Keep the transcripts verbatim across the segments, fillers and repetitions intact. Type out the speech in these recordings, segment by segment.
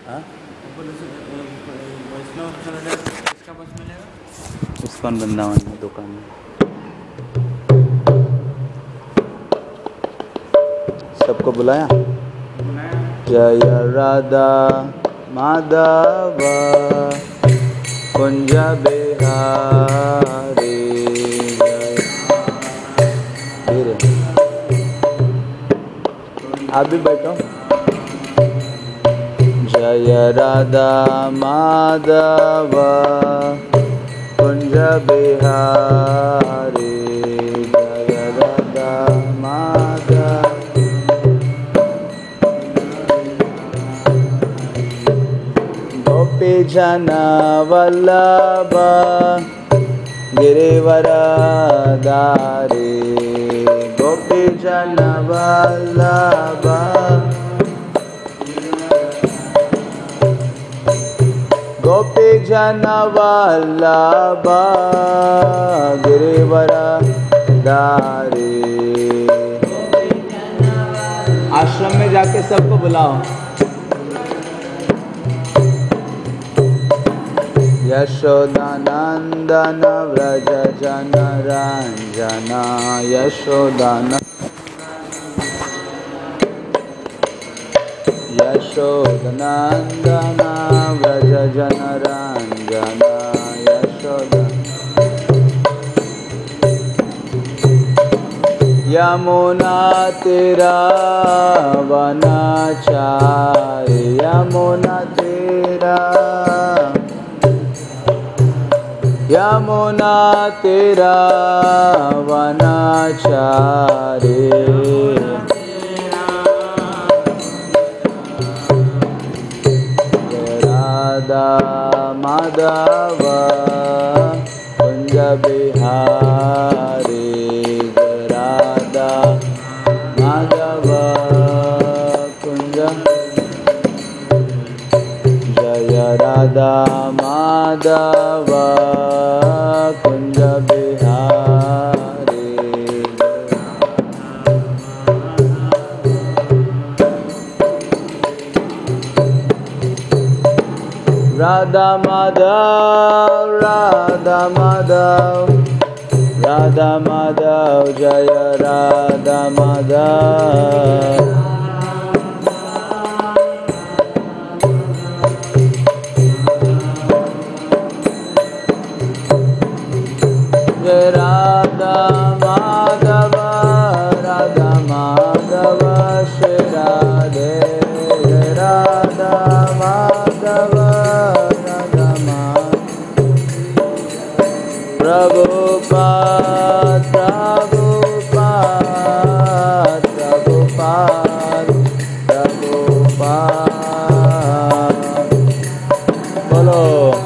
हाँ वैष्णव सिलेंडर किसका बस मिलेगा? इस्कॉन वृंदावन में दुकान में सबको बुलाया। बुलाया। जय राधा माधव कुंज बिहारी जय। धीरे आप भी बैठो। जय राधा माधव कुंज बिहारी जय राधा माधव। गोपी जन वल्लभ गिरिवरधारी गोपी जन वल्लभ गोपी जन वल्लभ गिरिवरधारी। आश्रम में जाके सबको बुलाओ। यशोदानंदन व्रज जन रंजना यशोदानंदन यशोदानंदन व्रज जन रंजना यशोदा। यमुना तीरा वनचारी यमुना तीरा यमुना तीरा वनचारी। राधा माधव कुंज बिहारी राधा माधव कुंज। जय राधा माधव कुंज बिहारी। राधा माधव राधा माधव राधा माधव जय राधा माधव। जय राधा माधव राधा माधव श्री राधे जय राधा माधव राधा माधव। प्रभुपाद प्रभुपाद प्रभुपाद प्रभुपाद बोलो।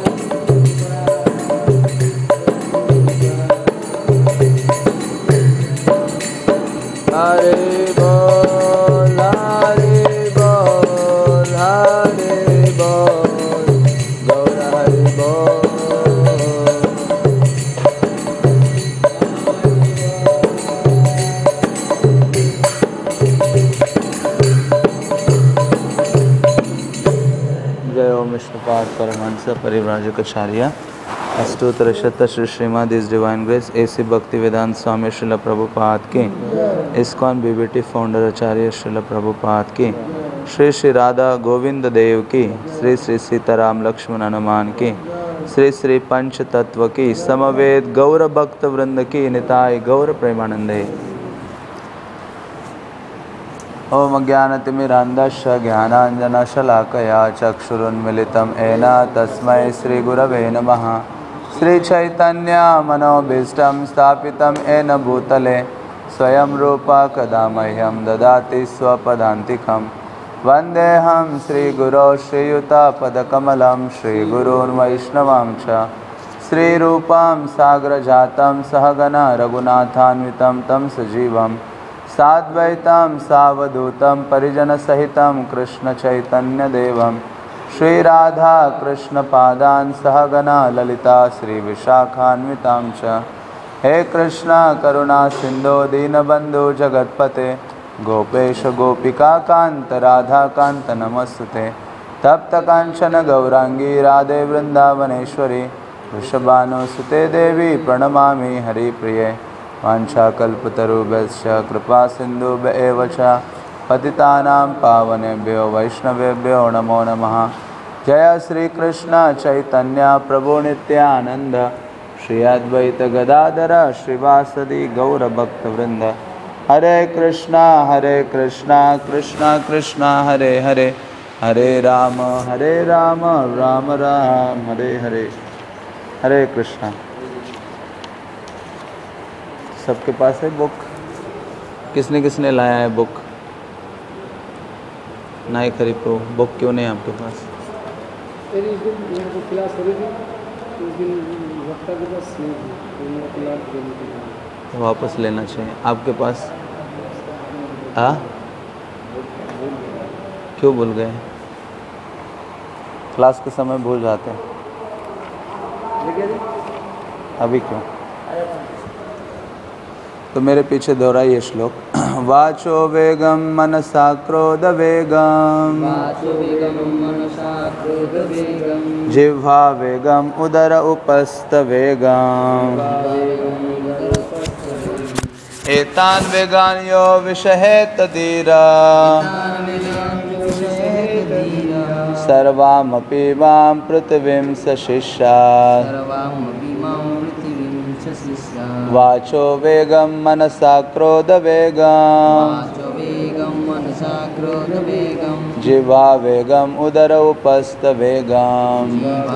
हरे बोल हरे बोल हरे बोल गौर हरे बोल। जय ओम विष्णुपाद परमहंस परिव्राजकाचार्य अष्टोत्तर शत श्री श्रीमद इस डिवाइन ग्रेस एसी भक्ति वेदांत स्वामी श्रील प्रभुपाद की ISKCON BBT founder Acharya Srila Prabhupada की श्री श्री राधा गोविंद देव की श्री श्री सीताराम लक्ष्मण हनुमान की श्री श्री पंच तत्व की समवेत गौर भक्त वृंद की निताय गौर प्रेमानंदे। ओम ज्ञानतिमिरान्धस्य ज्ञानाञ्जनशलाकया चक्षुरुन्मिलितं येन तस्मै श्रीगुरवे नमः। श्रीचैतन्यमनोभीष्टं स्थापितं येन भूतले स्वयं रूपा कदा मह्यं ददाति स्वपदान्तिकं। वन्देऽहं श्रीगुरो श्रीयुतापदकमलं श्रीगुरून् वैष्णवां च श्रीरूपां साग्रजातं सहगना रघुनाथान्वितं तं सजीवं साद्वैतं सावधूतं परिजनसहितं कृष्णचैतन्यदेवं श्रीराधा कृष्णपादान् सहगना ललिता श्रीविशाखान्वितां च। हे कृष्ण करुणा सिन्धो दीनबन्धु जगत्पते गोपेश गोपिका कान्त राधा कान्त नमस्तुते। तप्त कांचन गौरांगी राधे वृंदावनेश्वरी वृषभानुसुते देवी प्रणमामि हरिप्रिये वाञ्छाकल्पतरुभ्यश्च कृपा सिन्धुभ्येव च पतितानां पावनेभ्यो वैष्णवेभ्यो नमो नमः। जय श्री कृष्ण चैतन्य प्रभु नित्यानंद श्री अद्वैत गदाधर श्रीवासदि गौरभक्तवृंद। हरे कृष्णा हरे कृष्णा कृष्णा कृष्णा हरे हरे हरे राम हरे राम राम राम हरे हरे। हरे कृष्णा। सबके पास है बुक? किसने किसने लाया है बुक? नाई खरीद को बुक क्यों नहीं है आपके पास? मेरी उस दिन यहाँ को क्लास हो रही थी, उस दिन वक्ता के पास नहीं थी, तो मेरा क्लास देने के लिए तो वापस लेना चाहिए आपके पास। हाँ क्यों भूल गए? क्लास के समय भूल जाते हैं, अभी क्यों? तो मेरे पीछे दोहराइए श्लोक। वाचो वेगम मनसा क्रोध वेगम जिह्वा वेगम उदर उपस्थ वेगम एतान वेगान यो विषहेत धीरा सर्वामपि मां पृथिवीं सशिष्यात्। वाचो वेगम मनसा क्रोध वेगम जिह्वा वेगम उदर उपस्थ वेगम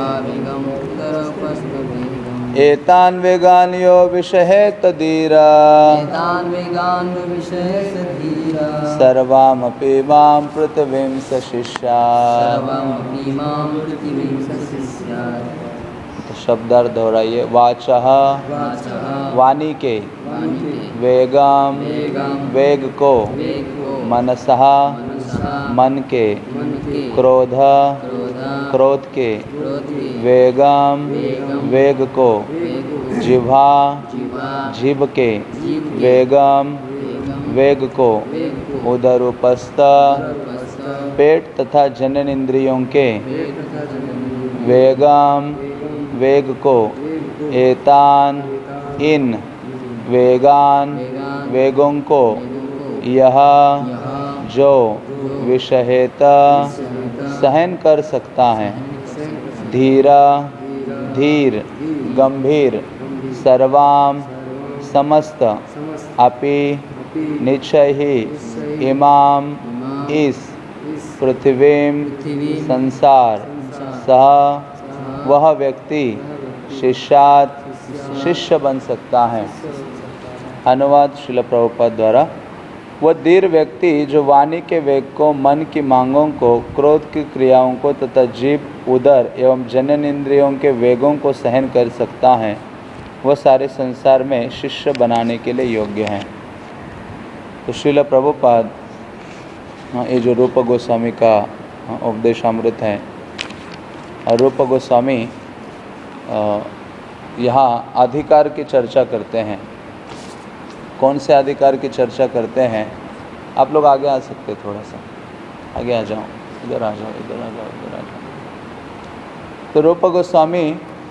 एतान वेगान यो विषहेत धीरा सर्वामपि मां पृथिवीं सशिष्यात्। तो शब्दार्थ दोहराइए। वाचः वाणी के, वेगम वेग को, मनसः मन के, क्रोध क्रोध के, वेगम वेग को, जिह्वा जीभ के, वेगम वेग को, उदर उपस्थ पेट तथा जनन इंद्रियों के, वेगम वेग को, एतान इन, वेगान वेगों को, यह जो विषहेत सहन कर सकता है, धीरा धीर गंभीर, सर्वाम समस्त, अपि निश्चय ही, इमाम इस, पृथ्वीम संसार, सह वह व्यक्ति, शिष्यात शिष्य बन सकता है। अनुवाद श्रील प्रभुपाद द्वारा। वह धीर व्यक्ति जो वाणी के वेग को, मन की मांगों को, क्रोध की क्रियाओं को तथा जीभ उदर एवं जनन इंद्रियों के वेगों को सहन कर सकता है, वह सारे संसार में शिष्य बनाने के लिए योग्य है। तो श्रील प्रभुपाद, ये जो रूप गोस्वामी का उपदेशामृत है, और रूप गोस्वामी यहाँ अधिकार की चर्चा करते हैं। कौन से अधिकार की चर्चा करते हैं? आप लोग आगे आ सकते, थोड़ा सा आगे आ जाओ, इधर आ जाओ, इधर आ जाओ, इधर आ जाओ। तो रूप गोस्वामी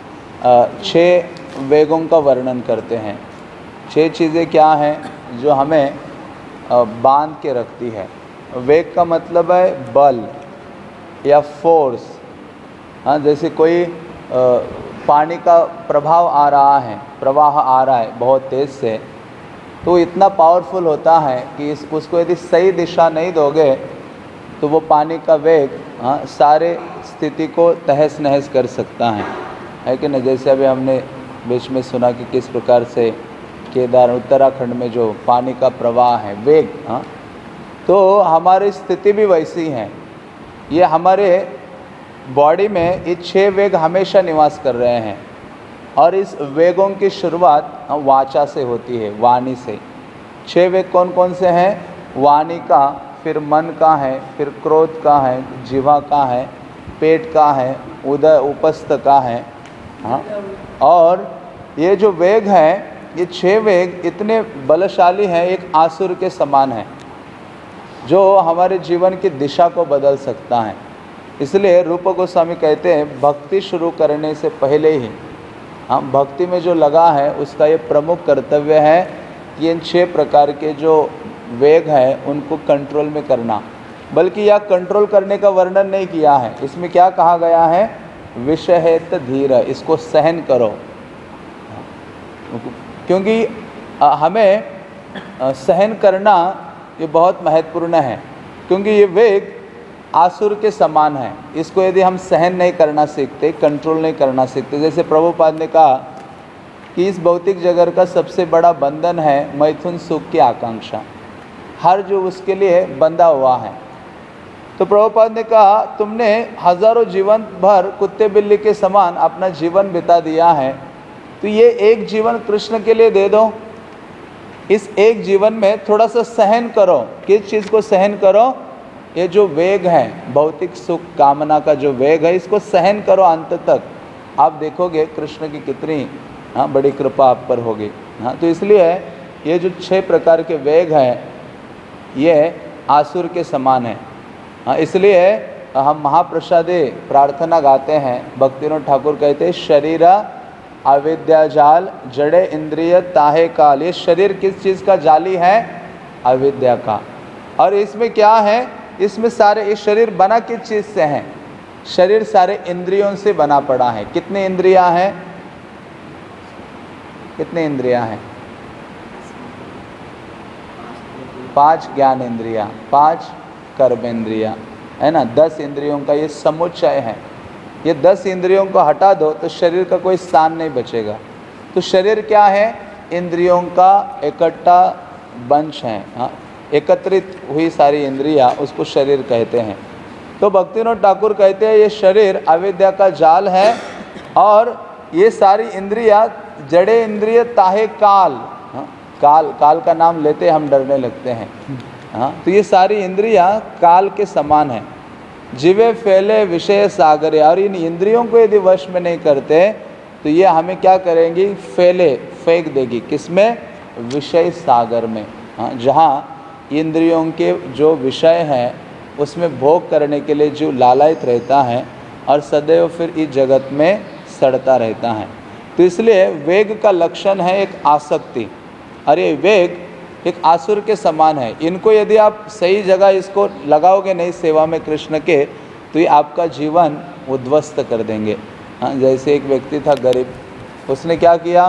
छः वेगों का वर्णन करते हैं। छह चीज़ें क्या हैं जो हमें बांध के रखती है। वेग का मतलब है बल या फोर्स। हाँ, जैसे कोई पानी का प्रभाव आ रहा है, प्रवाह आ रहा है बहुत तेज़ से, तो इतना पावरफुल होता है कि इस उसको यदि सही दिशा नहीं दोगे तो वो पानी का वेग हाँ सारे स्थिति को तहस नहस कर सकता है, है कि नहीं। जैसे अभी हमने बीच में सुना कि किस प्रकार से केदार उत्तराखंड में जो पानी का प्रवाह है, वेग, हाँ, तो हमारी स्थिति भी वैसी है। ये हमारे बॉडी में ये छह वेग हमेशा निवास कर रहे हैं, और इस वेगों की शुरुआत वाचा से होती है, वाणी से। छह वेग कौन कौन से हैं? वाणी का, फिर मन का है, फिर क्रोध का है, जिह्वा का है, पेट का है, उदर उपस्थ का है। हाँ, और ये जो वेग है, ये छह वेग इतने बलशाली हैं, एक आसुर के समान है, जो हमारे जीवन की दिशा को बदल सकता है। इसलिए रूप गोस्वामी कहते हैं भक्ति शुरू करने से पहले ही हम भक्ति में जो लगा है उसका ये प्रमुख कर्तव्य है कि इन छह प्रकार के जो वेग है उनको कंट्रोल में करना। बल्कि यह कंट्रोल करने का वर्णन नहीं किया है, इसमें क्या कहा गया है, विषहेत धीर, इसको सहन करो। क्योंकि हमें सहन करना ये बहुत महत्वपूर्ण है, क्योंकि ये वेग आसुर के समान है। इसको यदि हम सहन नहीं करना सीखते, कंट्रोल नहीं करना सीखते, जैसे प्रभुपाद ने कहा कि इस भौतिक जगत का सबसे बड़ा बंधन है मैथुन सुख की आकांक्षा, हर जो उसके लिए बंधा हुआ है। तो प्रभुपाद ने कहा तुमने हजारों जीवन भर कुत्ते बिल्ली के समान अपना जीवन बिता दिया है, तो ये एक जीवन कृष्ण के लिए दे दो। इस एक जीवन में थोड़ा सा सहन करो। किस चीज़ को सहन करो? ये जो वेग है, भौतिक सुख कामना का जो वेग है, इसको सहन करो अंत तक। आप देखोगे कृष्ण की कितनी हाँ बड़ी कृपा आप पर होगी। हाँ, तो इसलिए ये जो छह प्रकार के वेग हैं ये आसुर के समान है। हाँ, इसलिए हम महाप्रसादे प्रार्थना गाते हैं। भक्तिविनोद ठाकुर कहते हैं शरीर अविद्या जाल जड़े इंद्रिय ताहे काल। ये शरीर किस चीज़ का जाली है? अविद्या का। और इसमें क्या है? इसमें सारे इस शरीर बना किस चीज़ से है? शरीर सारे इंद्रियों से बना पड़ा है। कितने इंद्रियां हैं? कितने इंद्रियां हैं? पांच ज्ञान इंद्रियां, पांच कर्म इंद्रियां, है ना। दस इंद्रियों का ये समुच्चय है। ये दस इंद्रियों को हटा दो तो शरीर का कोई स्थान नहीं बचेगा। तो शरीर क्या है? इंद्रियों का इकट्ठा बंच है। हाँ, एकत्रित हुई सारी इंद्रियां, उसको शरीर कहते हैं। तो भक्तिविनोद ठाकुर कहते हैं ये शरीर अविद्या का जाल है और ये सारी इंद्रियां जड़े इंद्रिय ताहे काल। हाँ, काल काल का नाम लेते हम डरने लगते हैं। हाँ, तो ये सारी इंद्रियां काल के समान है। जीवे फैले विषय सागर। और इन इंद्रियों को यदि वश में नहीं करते तो ये हमें क्या करेंगी? फैले फेंक देगी। किसमें? विषय सागर में। हाँ, जहाँ इंद्रियों के जो विषय हैं उसमें भोग करने के लिए जो लालायित रहता है और सदैव फिर इस जगत में सड़ता रहता है। तो इसलिए वेग का लक्षण है एक आसक्ति। और ये वेग एक आसुर के समान है। इनको यदि आप सही जगह इसको लगाओगे नहीं सेवा में कृष्ण के, तो ये आपका जीवन उद्ध्वस्त कर देंगे। हाँ, जैसे एक व्यक्ति था गरीब, उसने क्या किया?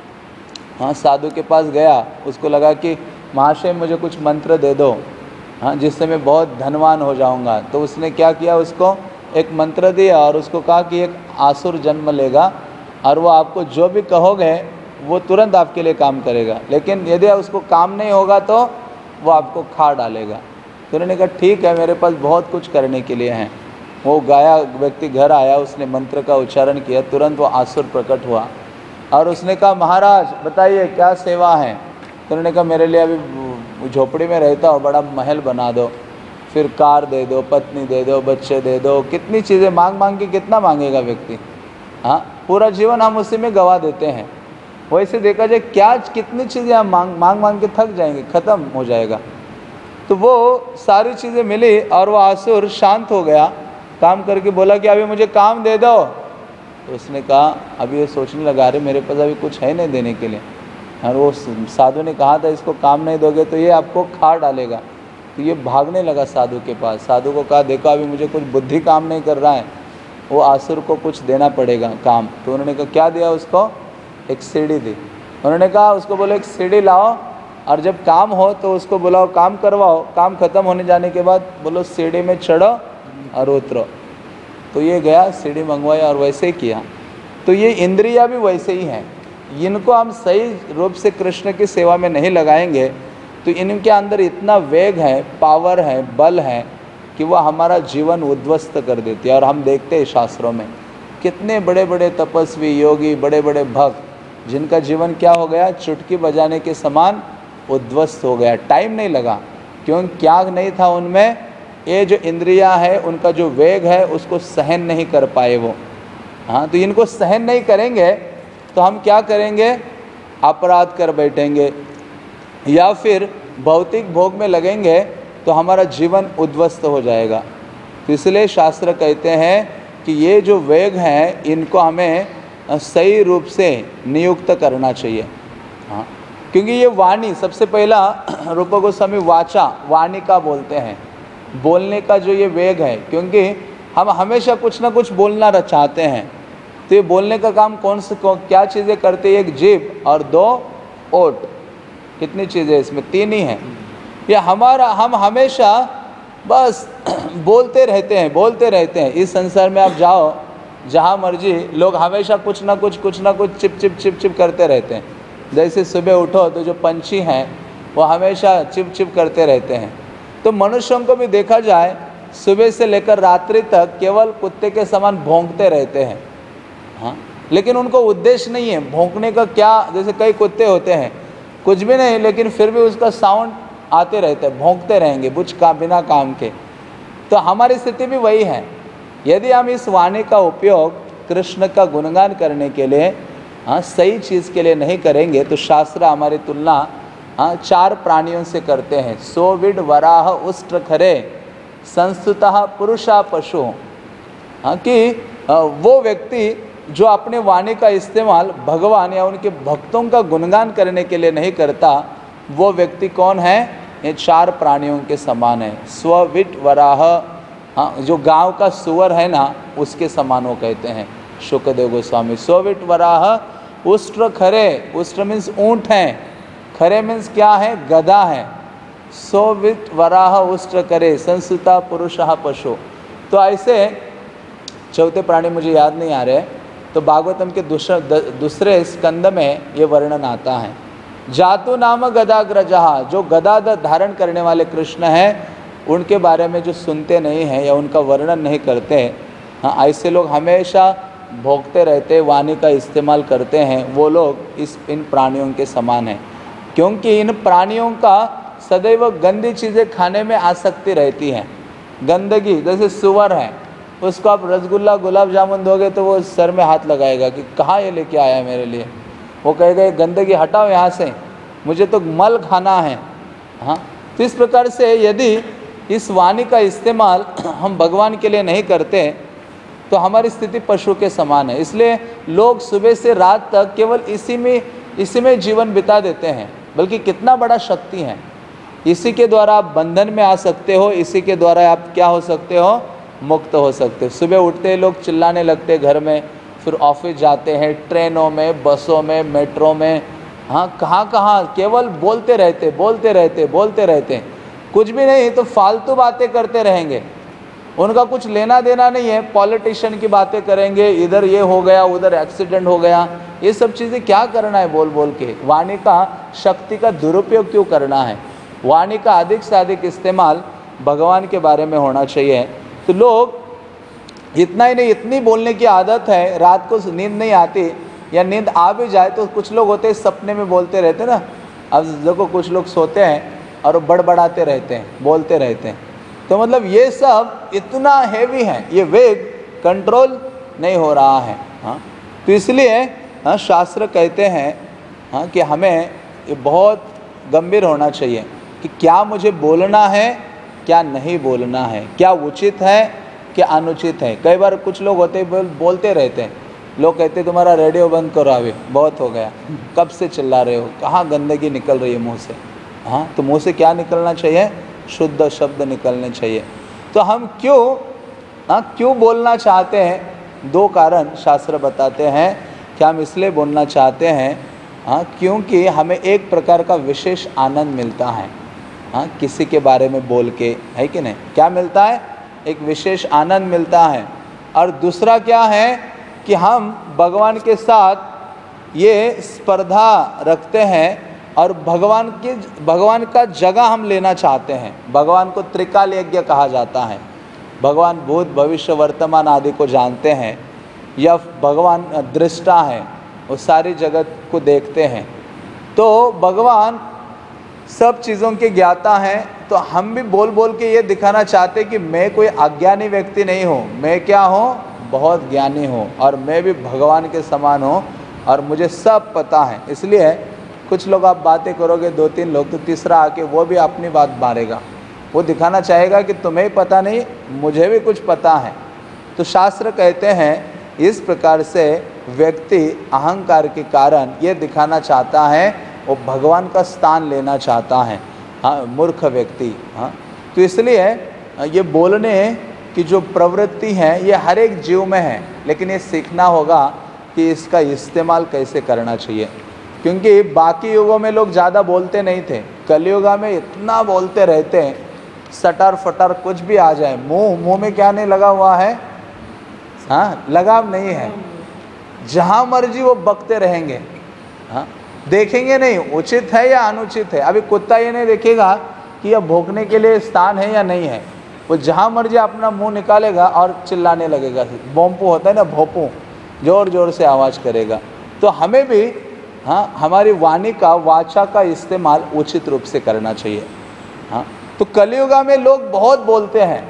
हाँ, साधु के पास गया, उसको लगा कि महाशय मुझे कुछ मंत्र दे दो, हाँ, जिससे मैं बहुत धनवान हो जाऊंगा। तो उसने क्या किया? उसको एक मंत्र दिया और उसको कहा कि एक आसुर जन्म लेगा और वो आपको जो भी कहोगे वो तुरंत आपके लिए काम करेगा, लेकिन यदि उसको काम नहीं होगा तो वो आपको खा डालेगा। तो उन्होंने कहा ठीक है, मेरे पास बहुत कुछ करने के लिए हैं। वो गाया व्यक्ति घर आया, उसने मंत्र का उच्चारण किया, तुरंत वो आसुर प्रकट हुआ और उसने कहा महाराज बताइए क्या सेवा है? तो उन्होंने कहा मेरे लिए अभी झोपड़ी में रहता हूँ, बड़ा महल बना दो, फिर कार दे दो, पत्नी दे दो, बच्चे दे दो। कितनी चीज़ें मांग मांग के कितना मांगेगा व्यक्ति? हाँ, पूरा जीवन हम उसी में गवा देते हैं। वैसे देखा जाए क्या कितनी चीज़ें हम मांग मांग मांग के थक जाएंगे, ख़त्म हो जाएगा। तो वो सारी चीज़ें मिली और वो आसुर शांत हो गया, काम करके बोला कि अभी मुझे काम दे दो। तो उसने कहा, अभी ये सोचने लगा अरे मेरे पास अभी कुछ है नहीं देने के लिए। और वो साधु ने कहा था इसको काम नहीं दोगे तो ये आपको खा डालेगा। तो ये भागने लगा साधु के पास। साधु को कहा देखो अभी मुझे कुछ बुद्धि काम नहीं कर रहा है, वो आसुर को कुछ देना पड़ेगा काम। तो उन्होंने कहा क्या दिया उसको? एक सीढ़ी दी। उन्होंने कहा उसको बोलो एक सीढ़ी लाओ और जब काम हो तो उसको बुलाओ, काम करवाओ। काम खत्म होने जाने के बाद बोलो सीढ़ी में चढ़ो और उतरो। तो ये गया, सीढ़ी मंगवाई और वैसे ही किया। तो ये इंद्रियां भी वैसे ही हैं। इनको हम सही रूप से कृष्ण की सेवा में नहीं लगाएंगे तो इनके अंदर इतना वेग है, पावर है, बल है कि वह हमारा जीवन उद्ध्वस्त कर देती है। और हम देखते हैं शास्त्रों में कितने बड़े बड़े तपस्वी, योगी, बड़े बड़े भक्त जिनका जीवन क्या हो गया? चुटकी बजाने के समान उद्ध्वस्त हो गया। टाइम नहीं लगा, क्यों? क्या नहीं था उनमें? ये जो इंद्रियां है उनका जो वेग है उसको सहन नहीं कर पाए वो। हाँ, तो इनको सहन नहीं करेंगे तो हम क्या करेंगे? अपराध कर बैठेंगे या फिर भौतिक भोग में लगेंगे तो हमारा जीवन उद्ध्वस्त हो जाएगा। तो इसलिए शास्त्र कहते हैं कि ये जो वेग हैं इनको हमें सही रूप से नियुक्त करना चाहिए। हाँ, क्योंकि ये वाणी सबसे पहला रूप गोस्वामी वाचा वाणी का बोलते हैं, बोलने का जो ये वेग है, क्योंकि हम हमेशा कुछ ना कुछ बोलना चाहते हैं। तो ये बोलने का काम कौन से कौन, क्या चीज़ें करते हैं? एक जीभ और दो ओठ। कितनी चीज़ें इसमें? तीन ही हैं। ये हमारा हम हमेशा बस बोलते रहते हैं बोलते रहते हैं। इस संसार में आप जाओ जहाँ मर्जी, लोग हमेशा कुछ ना कुछ कुछ ना कुछ चिप चिप चिप चिप करते रहते हैं। जैसे सुबह उठो तो जो पंछी हैं वो हमेशा चिप चिप करते रहते हैं। तो मनुष्यों को भी देखा जाए सुबह से लेकर रात्रि तक केवल कुत्ते के समान भौंकते रहते हैं। हाँ, लेकिन उनको उद्देश्य नहीं है भौंकने का। क्या, जैसे कई कुत्ते होते हैं कुछ भी नहीं, लेकिन फिर भी उसका साउंड आते रहते हैं, भौंकते रहेंगे बुझ का बिना काम के। तो हमारी स्थिति भी वही है। यदि हम इस वाणी का उपयोग कृष्ण का गुणगान करने के लिए, हाँ, सही चीज़ के लिए नहीं करेंगे तो शास्त्र हमारी तुलना, हाँ, चार प्राणियों से करते हैं। सोविड वराह उष्ट्र खरे संस्तुतः पुरुषा पशु। हाँ, कि वो व्यक्ति जो अपने वाणी का इस्तेमाल भगवान या उनके भक्तों का गुणगान करने के लिए नहीं करता, वो व्यक्ति कौन है? ये चार प्राणियों के समान है। स्वविट वराह, हाँ, जो गांव का सुअर है ना उसके समान वो कहते हैं शुकदेव गोस्वामी। स्वविट वराह उष्ट्र खरे, उष्ट्र मीन्स ऊँट हैं, खरे मीन्स क्या है? गधा है। स्वविट वराह उष्ट्र करे संस्कृता पुरुषः पशु। तो ऐसे चौथे प्राणी मुझे याद नहीं आ रहे, तो भागवतम के दूसरे दूसरे स्कंद में ये वर्णन आता है। जातु नाम गदाग्रजहा, जो गदा धारण करने वाले कृष्ण हैं उनके बारे में जो सुनते नहीं हैं या उनका वर्णन नहीं करते, हाँ, ऐसे लोग हमेशा भोगते रहते, वाणी का इस्तेमाल करते हैं, वो लोग इस इन प्राणियों के समान हैं। क्योंकि इन प्राणियों का सदैव गंदी चीज़ें खाने में आसक्ति रहती है। गंदगी, जैसे सुअर है, उसको आप रसगुल्ला गुलाब जामुन दोगे तो वो सर में हाथ लगाएगा कि कहाँ ये लेके आया है मेरे लिए। वो कहेगा ये गंदगी हटाओ यहाँ से, मुझे तो मल खाना है। हाँ, तो इस प्रकार से यदि इस वाणी का इस्तेमाल हम भगवान के लिए नहीं करते तो हमारी स्थिति पशु के समान है। इसलिए लोग सुबह से रात तक केवल इसी में इसी में जीवन बिता देते हैं। बल्कि कितना बड़ा शक्ति है, इसी के द्वारा आप बंधन में आ सकते हो, इसी के द्वारा आप क्या हो सकते हो? मुक्त हो सकते हो। सुबह उठते लोग चिल्लाने लगते घर में, फिर ऑफिस जाते हैं, ट्रेनों में, बसों में, मेट्रो में, हाँ, कहाँ कहाँ केवल बोलते रहते बोलते रहते बोलते रहते कुछ भी नहीं तो फालतू बातें करते रहेंगे। उनका कुछ लेना देना नहीं है, पॉलिटिशियन की बातें करेंगे, इधर ये हो गया उधर एक्सीडेंट हो गया, ये सब चीज़ें क्या करना है बोल बोल के। वाणी का शक्ति का दुरुपयोग क्यों करना है? वाणी का अधिक से अधिक इस्तेमाल भगवान के बारे में होना चाहिए। तो लोग इतना ही नहीं, इतनी बोलने की आदत है, रात को नींद नहीं आती या नींद आ भी जाए तो कुछ लोग होते हैं सपने में बोलते रहते ना। अब देखो कुछ लोग सोते हैं और बड़बड़ाते रहते हैं, बोलते रहते हैं। तो मतलब ये सब इतना हैवी है, ये वेग कंट्रोल नहीं हो रहा है। हाँ, तो इसलिए हाँ, शास्त्र कहते हैं हाँ कि हमें ये बहुत गंभीर होना चाहिए कि क्या मुझे बोलना है, क्या नहीं बोलना है, क्या उचित है, क्या अनुचित है। कई बार कुछ लोग होते बोल, बोलते रहते हैं, लोग कहते तुम्हारा रेडियो बंद करो, अभी बहुत हो गया, कब से चिल्ला रहे हो, कहाँ गंदगी निकल रही है मुंह से। हाँ, तो मुंह से क्या निकलना चाहिए? शुद्ध शब्द निकलने चाहिए। तो हम क्यों हाँ क्यों बोलना चाहते हैं? दो कारण शास्त्र बताते हैं कि हम इसलिए बोलना चाहते हैं हाँ क्योंकि हमें एक प्रकार का विशेष आनंद मिलता है हाँ किसी के बारे में बोल के, है कि नहीं? क्या मिलता है? एक विशेष आनंद मिलता है। और दूसरा क्या है कि हम भगवान के साथ ये स्पर्धा रखते हैं और भगवान की भगवान का जगह हम लेना चाहते हैं। भगवान को त्रिकाल यज्ञ कहा जाता है। भगवान भूत भविष्य वर्तमान आदि को जानते हैं, या भगवान दृष्टा है, वो सारी जगत को देखते हैं। तो भगवान सब चीज़ों के ज्ञाता हैं। तो हम भी बोल बोल के ये दिखाना चाहते कि मैं कोई अज्ञानी व्यक्ति नहीं हूँ, मैं क्या हूँ? बहुत ज्ञानी हूँ, और मैं भी भगवान के समान हूँ और मुझे सब पता है। इसलिए कुछ लोग आप बातें करोगे, दो तीन लोग, तो तीसरा आके वो भी अपनी बात मारेगा, वो दिखाना चाहेगा कि तुम्हें पता नहीं, मुझे भी कुछ पता है। तो शास्त्र कहते हैं इस प्रकार से व्यक्ति अहंकार के कारण ये दिखाना चाहता है वो भगवान का स्थान लेना चाहता है, हाँ, मूर्ख व्यक्ति। हाँ, तो इसलिए ये बोलने की जो प्रवृत्ति है ये हर एक जीव में है, लेकिन ये सीखना होगा कि इसका इस्तेमाल कैसे करना चाहिए। क्योंकि बाकी युगों में लोग ज़्यादा बोलते नहीं थे, कलयुगा में इतना बोलते रहते हैं, सटर फटर कुछ भी आ जाए, मुंह मुंह में क्या नहीं लगा हुआ है, हाँ, लगाम नहीं है, जहाँ मर्जी वो बकते रहेंगे। हाँ, देखेंगे नहीं उचित है या अनुचित है। अभी कुत्ता ये नहीं देखेगा कि यह भौंकने के लिए स्थान है या नहीं है, वो जहाँ मर्जी अपना मुंह निकालेगा और चिल्लाने लगेगा। भोंपू होता है ना, भोंपू, जोर जोर से आवाज़ करेगा। तो हमें भी हाँ हमारी वाणी का, वाचा का इस्तेमाल उचित रूप से करना चाहिए। हाँ, तो कलियुगा में लोग बहुत बोलते हैं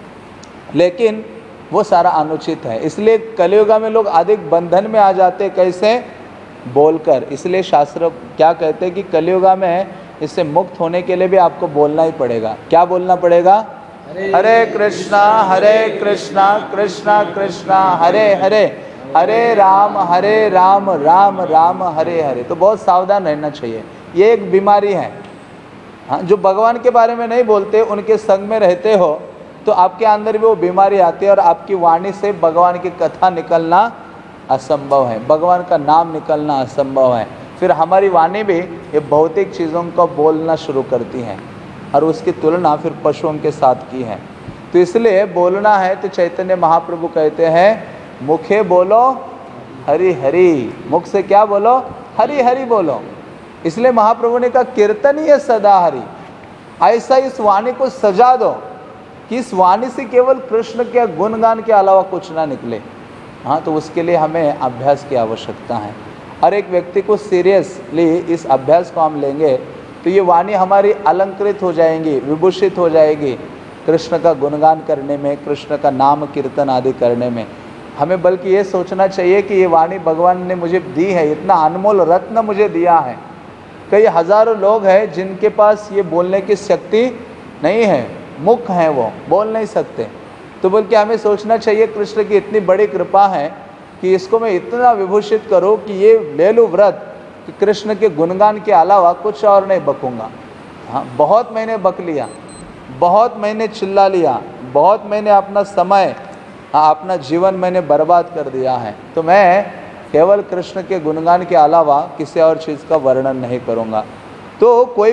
लेकिन वो सारा अनुचित है, इसलिए कलियुगा में लोग अधिक बंधन में आ जाते। कैसे? बोलकर। इसलिए शास्त्र क्या कहते हैं कि कलियुगा में इससे मुक्त होने के लिए भी आपको बोलना ही पड़ेगा। क्या बोलना पड़ेगा? हरे कृष्णा हरे कृष्णा कृष्णा कृष्णा हरे हरे, हरे राम हरे राम राम राम हरे हरे। तो बहुत सावधान रहना चाहिए, ये एक बीमारी है। हाँ, जो भगवान के बारे में नहीं बोलते, उनके संग में रहते हो तो आपके अंदर भी वो बीमारी आती है और आपकी वाणी से भगवान की कथा निकलना असंभव है, भगवान का नाम निकलना असंभव है। फिर हमारी वाणी भी ये भौतिक चीज़ों को बोलना शुरू करती हैं और उसकी तुलना फिर पशुओं के साथ की है। तो इसलिए बोलना है तो चैतन्य महाप्रभु कहते हैं मुखे बोलो हरि हरि, मुख से क्या बोलो? हरि हरि बोलो। इसलिए महाप्रभु ने कहा कीर्तन ही है सदा हरि। ऐसा इस वाणी को सजा दो कि इस वाणी से केवल कृष्ण के गुणगान के अलावा कुछ ना निकले। हाँ, तो उसके लिए हमें अभ्यास की आवश्यकता है। हर एक व्यक्ति को सीरियसली इस अभ्यास को हम लेंगे तो ये वाणी हमारी अलंकृत हो जाएंगी, विभूषित हो जाएगी कृष्ण का गुणगान करने में, कृष्ण का नाम कीर्तन आदि करने में। हमें बल्कि ये सोचना चाहिए कि ये वाणी भगवान ने मुझे दी है, इतना अनमोल रत्न मुझे दिया है। कई हजारों लोग हैं जिनके पास ये बोलने की शक्ति नहीं है, मुख हैं, वो बोल नहीं सकते। तो बल्कि हमें सोचना चाहिए कृष्ण की इतनी बड़ी कृपा है कि इसको मैं इतना विभूषित करूं कि ये ले लूँ व्रत कि कृष्ण के गुणगान के अलावा कुछ और नहीं बकूंगा। हाँ, बहुत मैंने बक लिया, बहुत मैंने चिल्ला लिया, बहुत मैंने अपना समय, हाँ, अपना जीवन मैंने बर्बाद कर दिया है, तो मैं केवल कृष्ण के गुणगान के अलावा किसी और चीज़ का वर्णन नहीं करूँगा। तो कोई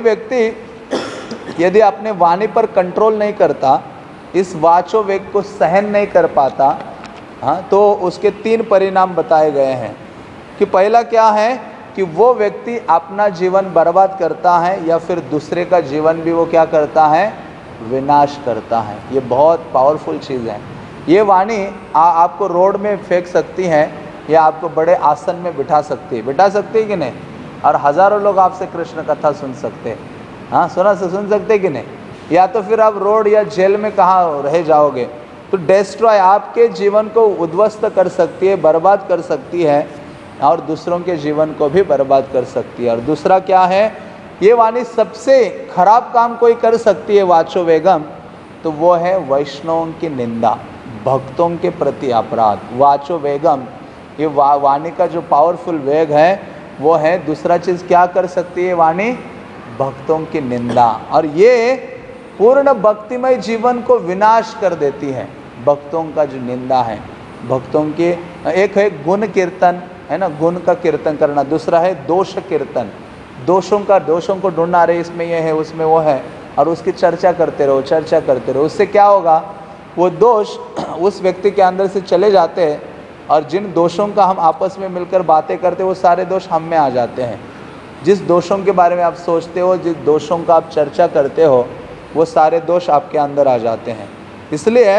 व्यक्ति यदि अपने वाणी पर कंट्रोल नहीं करता, इस वाचो वेग को सहन नहीं कर पाता, हाँ, तो उसके तीन परिणाम बताए गए हैं। कि पहला क्या है कि वो व्यक्ति अपना जीवन बर्बाद करता है या फिर दूसरे का जीवन भी वो क्या करता है? विनाश करता है। ये बहुत पावरफुल चीज़ है। ये वाणी आ, आपको रोड में फेंक सकती है या आपको बड़े आसन में बिठा सकती है, बिठा सकती है कि नहीं? और हज़ारों लोग आपसे कृष्ण कथा सुन सकते हैं। हाँ, सुना से सुन सकते कि नहीं? या तो फिर आप रोड या जेल में कहाँ रह जाओगे। तो डिस्ट्रॉय, आपके जीवन को उद्ध्वस्त कर सकती है, बर्बाद कर सकती है और दूसरों के जीवन को भी बर्बाद कर सकती है। और दूसरा क्या है? ये वाणी सबसे खराब काम कोई कर सकती है वाचो वेगम, तो वो है वैष्णवों की निंदा, भक्तों के प्रति अपराध। वाचो वेगम, ये वा, वाणी का जो पावरफुल वेग है वो है। दूसरा चीज़ क्या कर सकती है वाणी? भक्तों की निंदा, और ये पूर्ण भक्तिमय जीवन को विनाश कर देती है। भक्तों का जो निंदा है, भक्तों के, एक है गुण कीर्तन, है ना, गुण का कीर्तन करना। दूसरा है दोष कीर्तन, दोषों का, दोषों को ढूंढना, रहे इसमें ये है उसमें वो है, और उसकी चर्चा करते रहो, चर्चा करते रहो। उससे क्या होगा? वो दोष उस व्यक्ति के अंदर से चले जाते हैं और जिन दोषों का हम आपस में मिलकर बातें करते हैं वो सारे दोष हम में आ जाते हैं। जिस दोषों के बारे में आप सोचते हो, जिस दोषों का आप चर्चा करते हो, वो सारे दोष आपके अंदर आ जाते हैं। इसलिए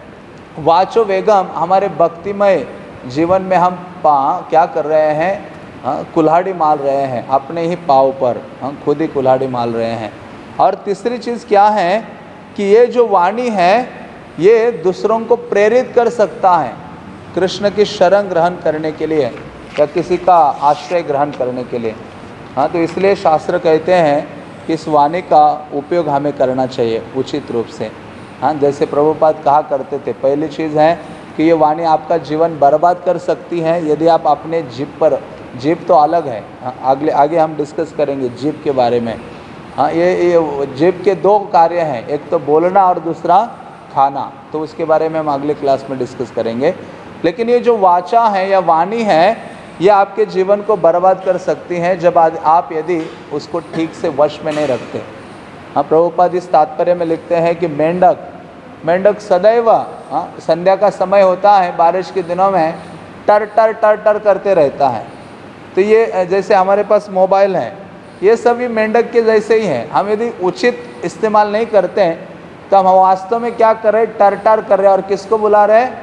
वाचो वेगम हमारे भक्तिमय जीवन में हम पा क्या कर रहे हैं? हाँ, कुल्हाड़ी मार रहे हैं अपने ही पाँव पर, हम खुद ही कुल्हाड़ी मार रहे हैं। और तीसरी चीज़ क्या है कि ये जो वाणी है ये दूसरों को प्रेरित कर सकता है कृष्ण की शरण ग्रहण करने के लिए या किसी का आश्रय ग्रहण करने के लिए। हाँ, तो इसलिए शास्त्र कहते हैं कि इस वाणी का उपयोग हमें करना चाहिए उचित रूप से। हाँ, जैसे प्रभुपाद कहा करते थे, पहली चीज़ है कि ये वाणी आपका जीवन बर्बाद कर सकती है यदि आप अपने जीभ पर, जीभ तो अलग है, हाँ, आगे आगे हम डिस्कस करेंगे जीभ के बारे में। हाँ, ये ये जीभ के दो कार्य हैं, एक तो बोलना और दूसरा खाना, तो उसके बारे में हम अगले क्लास में डिस्कस करेंगे। लेकिन ये जो वाचा है या वाणी है, ये आपके जीवन को बर्बाद कर सकती हैं जब आप यदि उसको ठीक से वश में नहीं रखते। हाँ, प्रभुपाद इस तात्पर्य में लिखते हैं कि मेंढक मेंढक सदैव, हाँ, संध्या का समय होता है बारिश के दिनों में, टर टर टर टर करते रहता है। तो ये जैसे हमारे पास मोबाइल है, ये सभी मेंढक के जैसे ही हैं। हम यदि उचित इस्तेमाल नहीं करते हैं तो हम वास्तव में क्या कर रहे हैं, टर टर कर रहे हैं। और किसको बुला रहे हैं?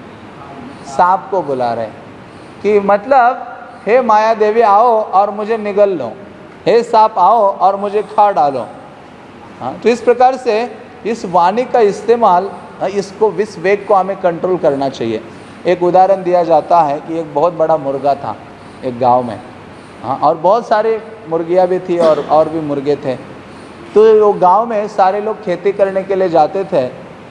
सांप को बुला रहे हैं। कि मतलब, हे माया देवी आओ और मुझे निगल लो, हे सांप आओ और मुझे खा डालो। हाँ, तो इस प्रकार से इस वाणी का इस्तेमाल, इसको विष वेग को हमें कंट्रोल करना चाहिए। एक उदाहरण दिया जाता है कि एक बहुत बड़ा मुर्गा था एक गांव में, हाँ, और बहुत सारे मुर्गियाँ भी थी और और भी मुर्गे थे। तो वो गांव में सारे लोग खेती करने के लिए जाते थे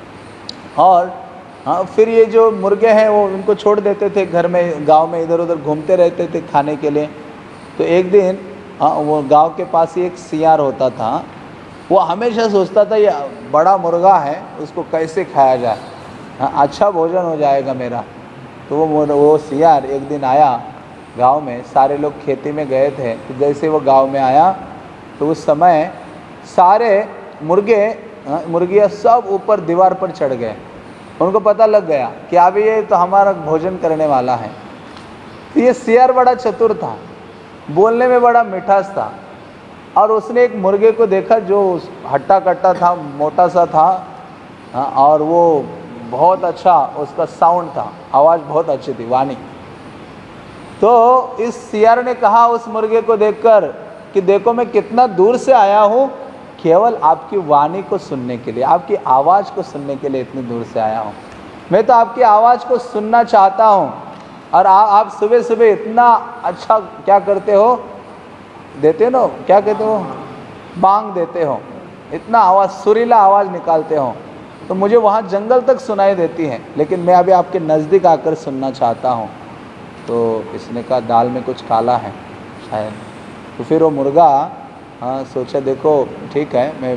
और हाँ, फिर ये जो मुर्गे हैं वो उनको छोड़ देते थे घर में, गांव में इधर उधर घूमते रहते थे खाने के लिए। तो एक दिन हाँ, वो गांव के पास ही एक सियार होता था। वो हमेशा सोचता था ये बड़ा मुर्गा है, उसको कैसे खाया जाए, हाँ, अच्छा भोजन हो जाएगा मेरा। तो वो वो सियार एक दिन आया गांव में, सारे लोग खेती में गए थे। तो जैसे वो गांव में आया तो उस समय सारे मुर्गे, मुर्गियाँ सब ऊपर दीवार पर चढ़ गए। उनको पता लग गया कि अब ये तो हमारा भोजन करने वाला है। तो ये सियार बड़ा चतुर था, बोलने में बड़ा मिठास था, और उसने एक मुर्गे को देखा जो हट्टा कट्टा था, मोटा सा था, हाँ, और वो बहुत अच्छा उसका साउंड था, आवाज़ बहुत अच्छी थी, वाणी। तो इस सियार ने कहा उस मुर्गे को देखकर कि देखो मैं कितना दूर से आया हूँ केवल आपकी वाणी को सुनने के लिए, आपकी आवाज़ को सुनने के लिए इतनी दूर से आया हूँ। मैं तो आपकी आवाज़ को सुनना चाहता हूँ। और आ, आप सुबह सुबह इतना अच्छा क्या करते हो, देते हो, क्या कहते हो, बांग देते हो, इतना आवाज़, सुरीला आवाज़ निकालते हो, तो मुझे वहाँ जंगल तक सुनाई देती है, लेकिन मैं अभी आपके नज़दीक आकर सुनना चाहता हूँ। तो इसने कहा दाल में कुछ काला है शायद। तो फिर वो मुर्गा हाँ सोचा देखो ठीक है मैं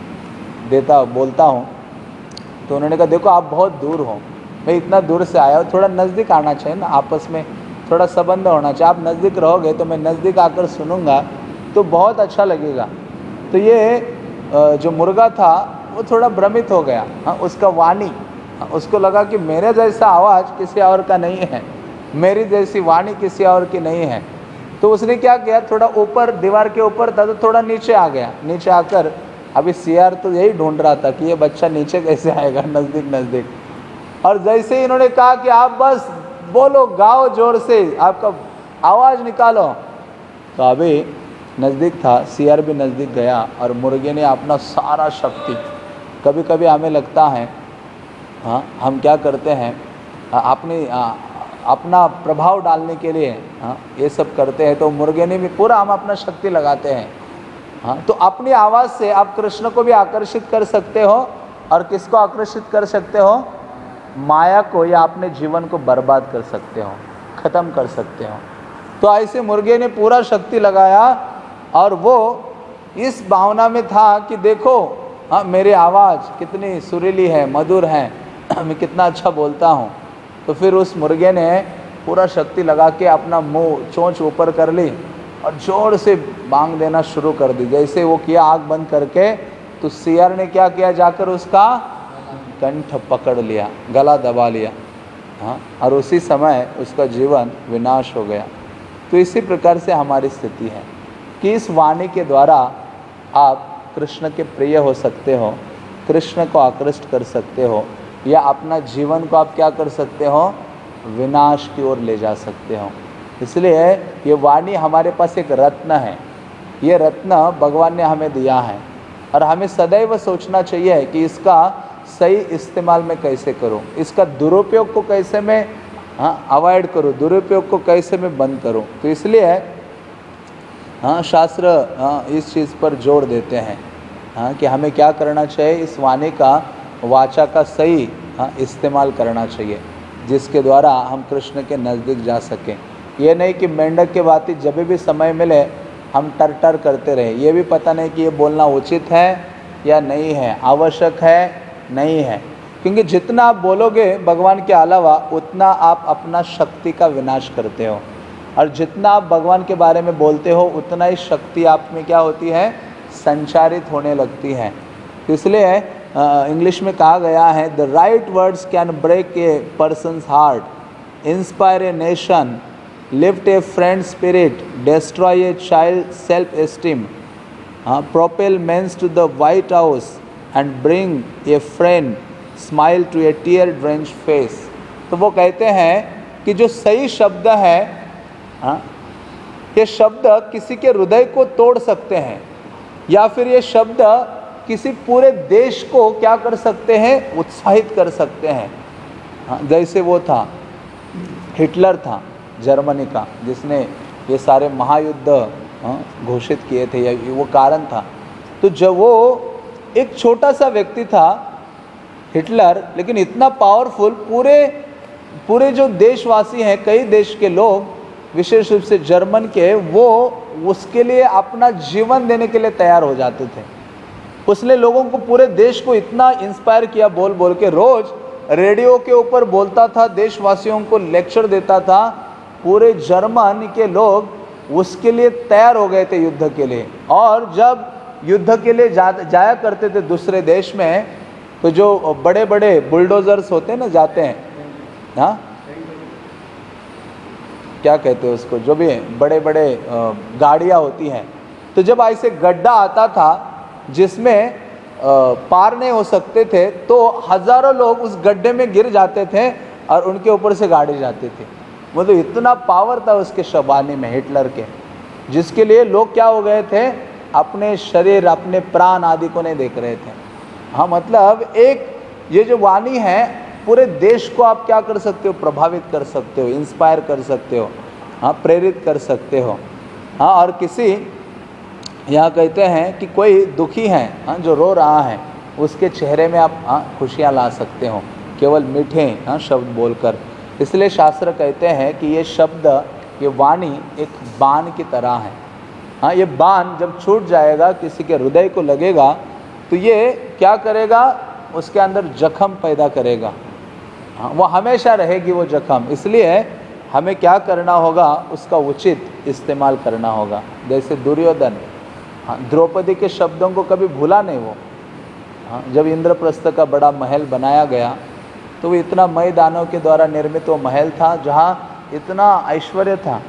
देता बोलता हूँ। तो उन्होंने कहा देखो आप बहुत दूर हो, मैं इतना दूर से आया हूँ, थोड़ा नज़दीक आना चाहिए ना, आपस में थोड़ा संबंध होना चाहिए। आप नज़दीक रहोगे तो मैं नज़दीक आकर सुनूंगा तो बहुत अच्छा लगेगा। तो ये जो मुर्गा था वो थोड़ा भ्रमित हो गया, हाँ, उसका वाणी, हाँ, उसको लगा कि मेरे जैसा आवाज़ किसी और का नहीं है, मेरी जैसी वाणी किसी और की नहीं है। तो उसने क्या किया, थोड़ा ऊपर दीवार के ऊपर था तो थोड़ा नीचे आ गया। नीचे आकर अभी सियार तो यही ढूंढ रहा था कि ये बच्चा नीचे कैसे आएगा नज़दीक नज़दीक। और जैसे ही इन्होंने कहा कि आप बस बोलो, गाओ जोर से, आपका आवाज़ निकालो, तो अभी नज़दीक था, सियार भी नज़दीक गया और मुर्गे ने अपना सारा शक्ति, कभी कभी हमें लगता है हाँ हम क्या करते हैं अपनी अपना प्रभाव डालने के लिए हाँ ये सब करते हैं, तो मुर्गे ने भी पूरा हम अपना शक्ति लगाते हैं। हाँ, तो अपनी आवाज़ से आप कृष्ण को भी आकर्षित कर सकते हो। और किसको आकर्षित कर सकते हो? माया को, या अपने जीवन को बर्बाद कर सकते हो, ख़त्म कर सकते हो। तो ऐसे मुर्गे ने पूरा शक्ति लगाया और वो इस भावना में था कि देखो हाँ मेरी आवाज़ कितनी सुरीली है, मधुर है, मैं कितना अच्छा बोलता हूँ। तो फिर उस मुर्गे ने पूरा शक्ति लगा के अपना मुंह चोंच ऊपर कर ली और ज़ोर से बांग देना शुरू कर दी। जैसे वो किया आँख बंद करके, तो सियार ने क्या किया, जाकर उसका कंठ पकड़ लिया, गला दबा लिया, हाँ, और उसी समय उसका जीवन विनाश हो गया। तो इसी प्रकार से हमारी स्थिति है कि इस वाणी के द्वारा आप कृष्ण के प्रिय हो सकते हो, कृष्ण को आकृष्ट कर सकते हो, या अपना जीवन को आप क्या कर सकते हो, विनाश की ओर ले जा सकते हो। इसलिए ये वाणी हमारे पास एक रत्न है। ये रत्न भगवान ने हमें दिया है और हमें सदैव सोचना चाहिए कि इसका सही इस्तेमाल मैं कैसे करूं, इसका दुरुपयोग को कैसे मैं हाँ अवॉइड करूं, दुरुपयोग को कैसे मैं बंद करूं। तो इसलिए हाँ शास्त्र हाँ इस चीज़ पर जोर देते हैं हाँ कि हमें क्या करना चाहिए, इस वाणी का, वाचा का सही हाँ इस्तेमाल करना चाहिए, जिसके द्वारा हम कृष्ण के नज़दीक जा सकें। ये नहीं कि मेंढक के बाती जब भी समय मिले हम टर टर करते रहे, ये भी पता नहीं कि ये बोलना उचित है या नहीं है, आवश्यक है नहीं है। क्योंकि जितना आप बोलोगे भगवान के अलावा उतना आप अपना शक्ति का विनाश करते हो, और जितना आप भगवान के बारे में बोलते हो उतना ही शक्ति आप में क्या होती है, संचारित होने लगती है। तो इसलिए इंग्लिश में कहा गया है, the right words can break a person's heart, inspire a nation, lift a friend spirit, destroy a child self esteem, propel men's to the white house and bring a friend smile to a tear drench face. तो वो कहते हैं कि जो सही शब्द है हाँ, ये शब्द किसी के हृदय को तोड़ सकते हैं, या फिर ये शब्द किसी पूरे देश को क्या कर सकते हैं, उत्साहित कर सकते हैं। हाँ, जैसे वो था हिटलर था जर्मनी का, जिसने ये सारे महायुद्ध हाँ, घोषित किए थे, या वो कारण था। तो जब वो एक छोटा सा व्यक्ति था हिटलर, लेकिन इतना पावरफुल, पूरे पूरे जो देशवासी हैं, कई देश के लोग, विशेष रूप से जर्मन के, वो उसके लिए अपना जीवन देने के लिए तैयार हो जाते थे। उसने लोगों को, पूरे देश को इतना इंस्पायर किया बोल बोल के, रोज रेडियो के ऊपर बोलता था, देशवासियों को लेक्चर देता था, पूरे जर्मन के लोग उसके लिए तैयार हो गए थे युद्ध के लिए। और जब युद्ध के लिए जा, जाया करते थे दूसरे देश में, तो जो बड़े बड़े बुलडोजर्स होते हैं ना, जाते हैं हाँ क्या कहते हैं उसको, जो भी बड़े बड़े गाड़ियाँ होती हैं, तो जब ऐसे गड्ढा आता था जिसमें पार नहीं हो सकते थे, तो हजारों लोग उस गड्ढे में गिर जाते थे और उनके ऊपर से गाड़ी जाती थी। मतलब इतना पावर था उसके शबानी में, हिटलर के, जिसके लिए लोग क्या हो गए थे, अपने शरीर, अपने प्राण आदि को नहीं देख रहे थे। हाँ, मतलब एक ये जो वाणी है, पूरे देश को आप क्या कर सकते हो, प्रभावित कर सकते हो, इंस्पायर कर सकते हो, हाँ प्रेरित कर सकते हो। हाँ, और किसी यहाँ कहते हैं कि कोई दुखी है हाँ, जो रो रहा है, उसके चेहरे में आप हाँ खुशियाँ ला सकते हो, केवल मीठे हाँ शब्द बोलकर। इसलिए शास्त्र कहते हैं कि ये शब्द, ये वाणी एक बाण की तरह है। हाँ, ये बाण जब छूट जाएगा, किसी के हृदय को लगेगा, तो ये क्या करेगा, उसके अंदर जख्म पैदा करेगा। हाँ, वो हमेशा रहेगी वो जख्म। इसलिए हमें क्या करना होगा, उसका उचित इस्तेमाल करना होगा। जैसे दुर्योधन हाँ, द्रौपदी के शब्दों को कभी भूला नहीं वो। हाँ, जब इंद्रप्रस्थ का बड़ा महल बनाया गया, तो वो इतना मय दानव के द्वारा निर्मित वो महल था, जहाँ इतना ऐश्वर्य था,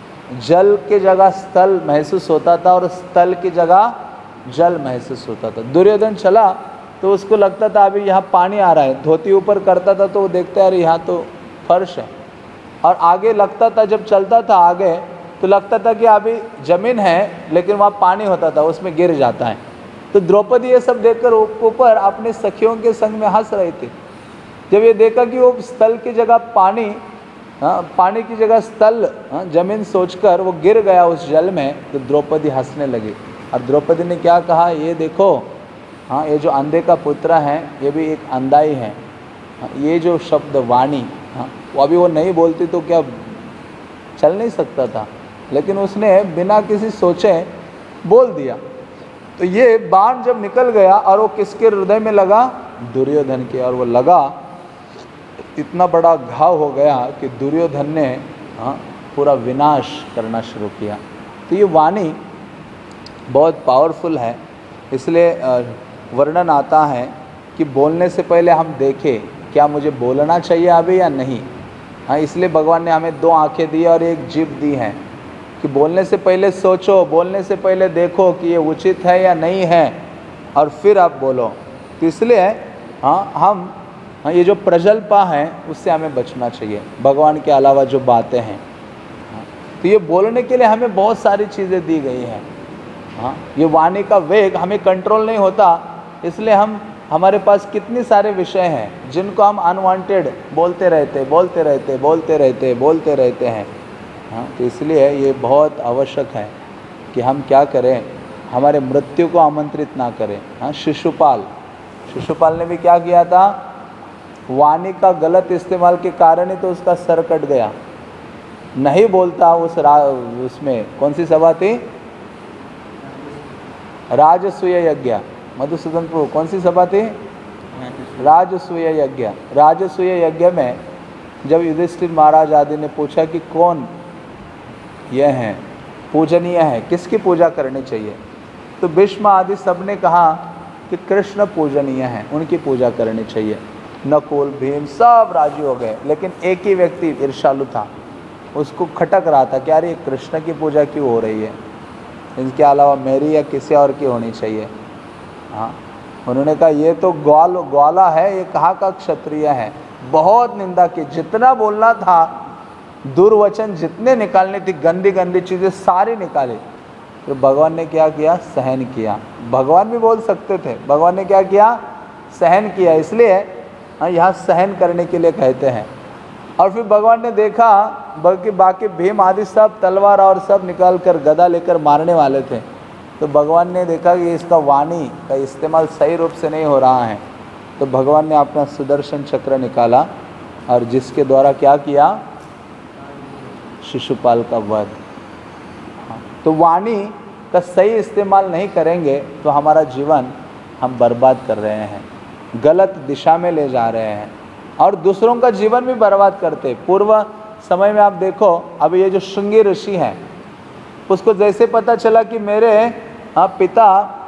जल के जगह स्थल महसूस होता था और स्थल की जगह जल महसूस होता था। दुर्योधन चला तो उसको लगता था अभी यहाँ पानी आ रहा है, धोती ऊपर करता था तो वो देखता है अरे यहाँ तो फर्श है, और आगे लगता था, जब चलता था आगे तो लगता था कि अभी जमीन है, लेकिन वहाँ पानी होता था, उसमें गिर जाता है। तो द्रौपदी ये सब देखकर ऊपर अपने सखियों के संग में हंस रही थी। जब ये देखा कि वो स्थल की जगह पानी हाँ पानी की जगह स्थल हाँ जमीन सोचकर वो गिर गया उस जल में, तो द्रौपदी हंसने लगी। और द्रौपदी ने क्या कहा, ये देखो हाँ ये जो अंधे का पुत्र है, ये भी एक अंधा ही है। हाँ, ये जो शब्द वाणी हाँ वो अभी वो नहीं बोलती तो क्या चल नहीं सकता था, लेकिन उसने बिना किसी सोचे बोल दिया। तो ये बाण जब निकल गया और वो किसके हृदय में लगा, दुर्योधन के, और वो लगा, इतना बड़ा घाव हो गया कि दुर्योधन ने हाँ पूरा विनाश करना शुरू किया। तो ये वाणी बहुत पावरफुल है। इसलिए वर्णन आता है कि बोलने से पहले हम देखें क्या मुझे बोलना चाहिए अभी या नहीं। हाँ, इसलिए भगवान ने हमें दो आंखें दी और एक जीभ दी है कि बोलने से पहले सोचो, बोलने से पहले देखो कि ये उचित है या नहीं है, और फिर आप बोलो। तो इसलिए हाँ हम हाँ ये जो प्रजल्पा है उससे हमें बचना चाहिए, भगवान के अलावा जो बातें हैं। हाँ, तो ये बोलने के लिए हमें बहुत सारी चीज़ें दी गई हैं। हाँ, ये वाणी का वेग हमें कंट्रोल नहीं होता, इसलिए हम हमारे पास कितने सारे विषय हैं जिनको हम अनवांटेड बोलते रहते बोलते रहते बोलते रहते बोलते रहते हैं। हाँ, तो इसलिए ये बहुत आवश्यक है कि हम क्या करें, हमारे मृत्यु को आमंत्रित ना करें। हाँ, शिशुपाल शिशुपाल ने भी क्या किया था, वाणी का गलत इस्तेमाल के कारण ही तो उसका सर कट गया। नहीं बोलता उस रा उसमें कौन सी सभा थी, राजसूय यज्ञ, मधुसूदन प्रभु कौन सी सभा थी, राजसूय यज्ञ। राजसूय यज्ञ में जब युधिष्ठिर महाराज आदि ने पूछा कि कौन यह है पूजनीय है, किसकी पूजा करनी चाहिए, तो भीष्म आदि सब ने कहा कि कृष्ण पूजनीय है, उनकी पूजा करनी चाहिए। नकुल भीम सब राजी हो गए, लेकिन एक ही व्यक्ति ईर्ष्यालु था, उसको खटक रहा था कि यार ये कृष्ण की पूजा क्यों हो रही है, इनके अलावा मेरी या किसी और की होनी चाहिए। हाँ, उन्होंने कहा ये तो ग्वाल ग्वाला है, ये कहाँ का क्षत्रिय है। बहुत निंदा की, जितना बोलना था, दुर्वचन जितने निकालने थी, गंदी गंदी चीज़ें सारी निकाली। तो भगवान ने क्या किया, सहन किया। भगवान भी बोल सकते थे, भगवान ने क्या किया, सहन किया। इसलिए यहाँ सहन करने के लिए कहते हैं। और फिर भगवान ने देखा बल्कि बाकी भीम आदि सब तलवार और सब निकाल कर गदा लेकर मारने वाले थे, तो भगवान ने देखा कि इसका वाणी का इस्तेमाल सही रूप से नहीं हो रहा है, तो भगवान ने अपना सुदर्शन चक्र निकाला और जिसके द्वारा क्या किया, शिशुपाल का वध। तो वाणी का सही इस्तेमाल नहीं करेंगे तो हमारा जीवन हम बर्बाद कर रहे हैं, गलत दिशा में ले जा रहे हैं और दूसरों का जीवन भी बर्बाद करते। पूर्व समय में आप देखो, अब ये जो श्रृंगी ऋषि हैं, उसको जैसे पता चला कि मेरे हाँ पिता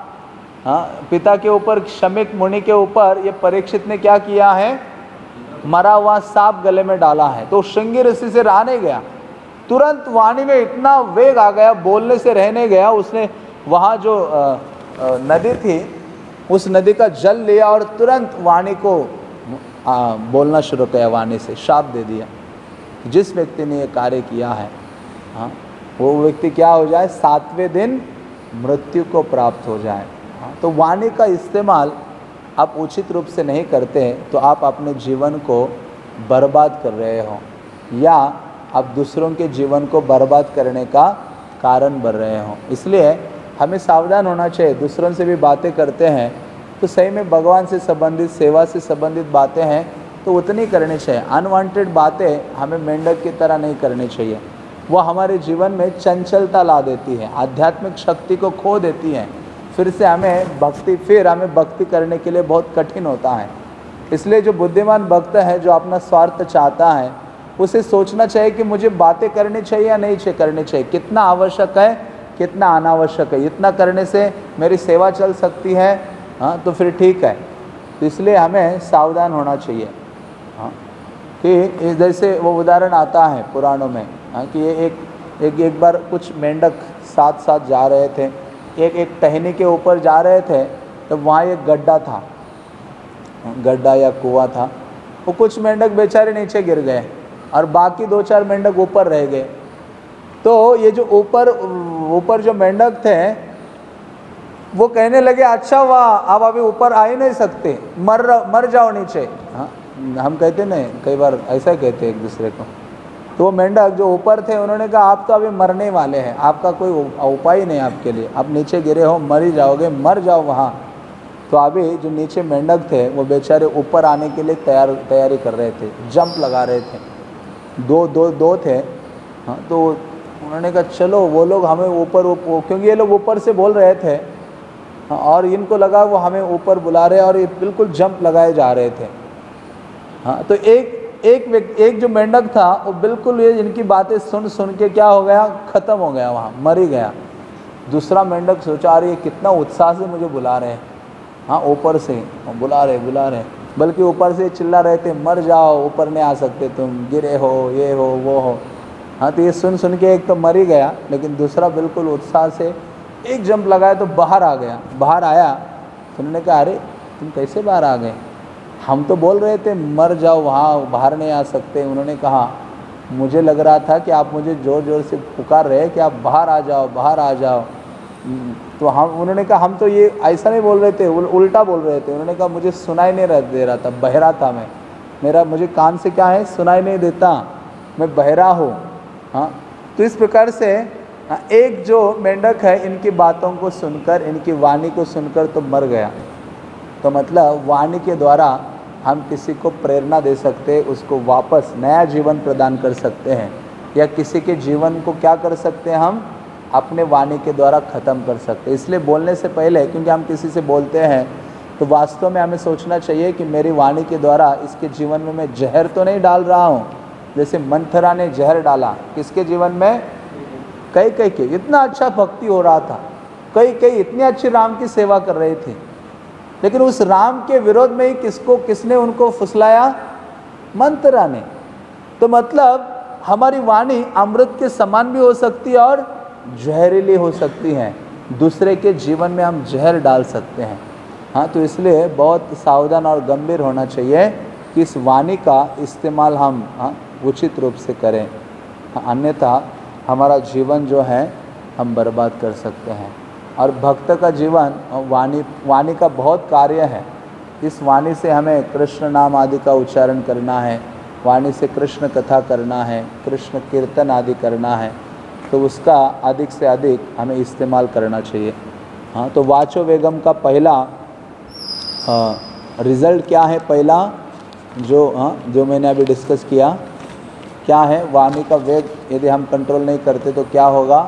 हाँ पिता के ऊपर, शमीक मुनि के ऊपर ये परीक्षित ने क्या किया है, मरा हुआ सांप गले में डाला है, तो श्रृंगी ऋषि से रहा नहीं गया। तुरंत वाणी में इतना वेग आ गया, बोलने से रहने गया। उसने वहाँ जो आ, आ, नदी थी, उस नदी का जल लिया और तुरंत वाणी को आ, बोलना शुरू किया, वाणी से शाप दे दिया। जिस व्यक्ति ने ये कार्य किया है, हाँ, वो व्यक्ति क्या हो जाए, सातवें दिन मृत्यु को प्राप्त हो जाए। हाँ, तो वाणी का इस्तेमाल आप उचित रूप से नहीं करते तो आप अपने जीवन को बर्बाद कर रहे हो या आप दूसरों के जीवन को बर्बाद करने का कारण बन रहे हो। इसलिए हमें सावधान होना चाहिए। दूसरों से भी बातें करते हैं तो सही में भगवान से संबंधित, सेवा से संबंधित बातें हैं तो उतनी करनी चाहिए। अनवांटेड बातें हमें मेंढक की तरह नहीं करनी चाहिए, वो हमारे जीवन में चंचलता ला देती है, आध्यात्मिक शक्ति को खो देती है। फिर से हमें भक्ति फिर हमें भक्ति करने के लिए बहुत कठिन होता है। इसलिए जो बुद्धिमान भक्त है, जो अपना स्वार्थ चाहता है, उसे सोचना चाहिए कि मुझे बातें करनी चाहिए या नहीं करनी चाहिए, कितना आवश्यक है कितना अनावश्यक है। इतना करने से मेरी सेवा चल सकती है, हाँ तो फिर ठीक है। तो इसलिए हमें सावधान होना चाहिए। हाँ, कि जैसे वो उदाहरण आता है पुराणों में, हाँ, कि ये एक एक एक बार कुछ मेंढक साथ साथ जा रहे थे, एक एक टहनी के ऊपर जा रहे थे, तो वहाँ एक गड्ढा था, गड्ढा या कुआं था। वो कुछ मेंढक बेचारे नीचे गिर गए और बाकी दो चार मेंढक ऊपर रह गए। तो ये जो ऊपर ऊपर जो मेंढक थे वो कहने लगे, अच्छा वाह, आप अभी ऊपर आ ही नहीं सकते, मर मर जाओ नीचे। हाँ, हम कहते नहीं, कई बार ऐसा कहते एक दूसरे को। तो वो मेंढक जो ऊपर थे उन्होंने कहा, आप तो अभी मरने वाले हैं, आपका कोई उपाय नहीं आपके लिए, आप नीचे गिरे हो, मर ही जाओगे, मर जाओ वहाँ। तो अभी जो नीचे मेंढक थे वो बेचारे ऊपर आने के लिए तैयार तैयारी कर रहे थे, जंप लगा रहे थे। दो दो दो थे। हाँ, तो उन्होंने कहा चलो वो लोग हमें ऊपर, क्योंकि ये लोग ऊपर से बोल रहे थे, हाँ, और इनको लगा वो हमें ऊपर बुला रहे और ये बिल्कुल जंप लगाए जा रहे थे। हाँ, तो एक एक व्यक्ति एक जो मेंढक था वो बिल्कुल ये इनकी बातें सुन सुन के क्या हो गया, ख़त्म हो गया, वहाँ मर ही गया। दूसरा मेंढक सोचा, अरे ये कितना उत्साह से मुझे बुला रहे हैं, हाँ ऊपर से बुला रहे बुला रहे बल्कि ऊपर से चिल्ला रहे थे, मर जाओ, ऊपर नहीं आ सकते तुम, गिरे हो, ये हो वो हो। हाँ, तो ये सुन सुन के एक तो मर ही गया, लेकिन दूसरा बिल्कुल उत्साह से एक जंप लगाया तो बाहर आ गया। बाहर आया तो उन्होंने कहा, अरे तुम कैसे बाहर आ गए, हम तो बोल रहे थे मर जाओ, वहाँ बाहर नहीं आ सकते। उन्होंने कहा, मुझे लग रहा था कि आप मुझे ज़ोर ज़ोर से पुकार रहे कि आप बाहर आ जाओ, बाहर आ जाओ। तो हम उन्होंने कहा, हम तो ये ऐसा नहीं बोल रहे थे, उल, उल्टा बोल रहे थे। उन्होंने कहा, मुझे सुनाई नहीं रह दे रहा था, बहरा था मैं, मेरा मुझे कान से क्या है, सुनाई नहीं देता, मैं बहरा हूँ। हाँ, तो इस प्रकार से हाँ, एक जो मेंढक है इनकी बातों को सुनकर, इनकी वाणी को सुनकर तो मर गया। तो मतलब वाणी के द्वारा हम किसी को प्रेरणा दे सकते, उसको वापस नया जीवन प्रदान कर सकते हैं, या किसी के जीवन को क्या कर सकते हैं, हम अपने वाणी के द्वारा ख़त्म कर सकते हैं। इसलिए बोलने से पहले, क्योंकि हम किसी से बोलते हैं तो वास्तव में हमें सोचना चाहिए कि मेरी वाणी के द्वारा इसके जीवन में मैं जहर तो नहीं डाल रहा हूँ। जैसे मंथरा ने जहर डाला किसके जीवन में, कई कई के, इतना अच्छा भक्ति हो रहा था, कई कई इतनी अच्छी राम की सेवा कर रही थी, लेकिन उस राम के विरोध में ही किसको किसने उनको फुसलाया, मंथरा ने। तो मतलब हमारी वाणी अमृत के समान भी हो सकती है और जहरीली हो सकती है, दूसरे के जीवन में हम जहर डाल सकते हैं। हाँ, तो इसलिए बहुत सावधान और गंभीर होना चाहिए कि इस वाणी का इस्तेमाल हम हाँ उचित रूप से करें, हाँ, अन्यथा हमारा जीवन जो है हम बर्बाद कर सकते हैं। और भक्त का जीवन वाणी वाणी का बहुत कार्य है। इस वाणी से हमें कृष्ण नाम आदि का उच्चारण करना है, वाणी से कृष्ण कथा करना है, कृष्ण कीर्तन आदि करना है, तो उसका अधिक से अधिक हमें इस्तेमाल करना चाहिए। हाँ, तो वाचो वेगम का पहला रिज़ल्ट क्या है, पहला जो हाँ जो मैंने अभी डिस्कस किया, क्या है, वाणी का वेग यदि हम कंट्रोल नहीं करते तो क्या होगा,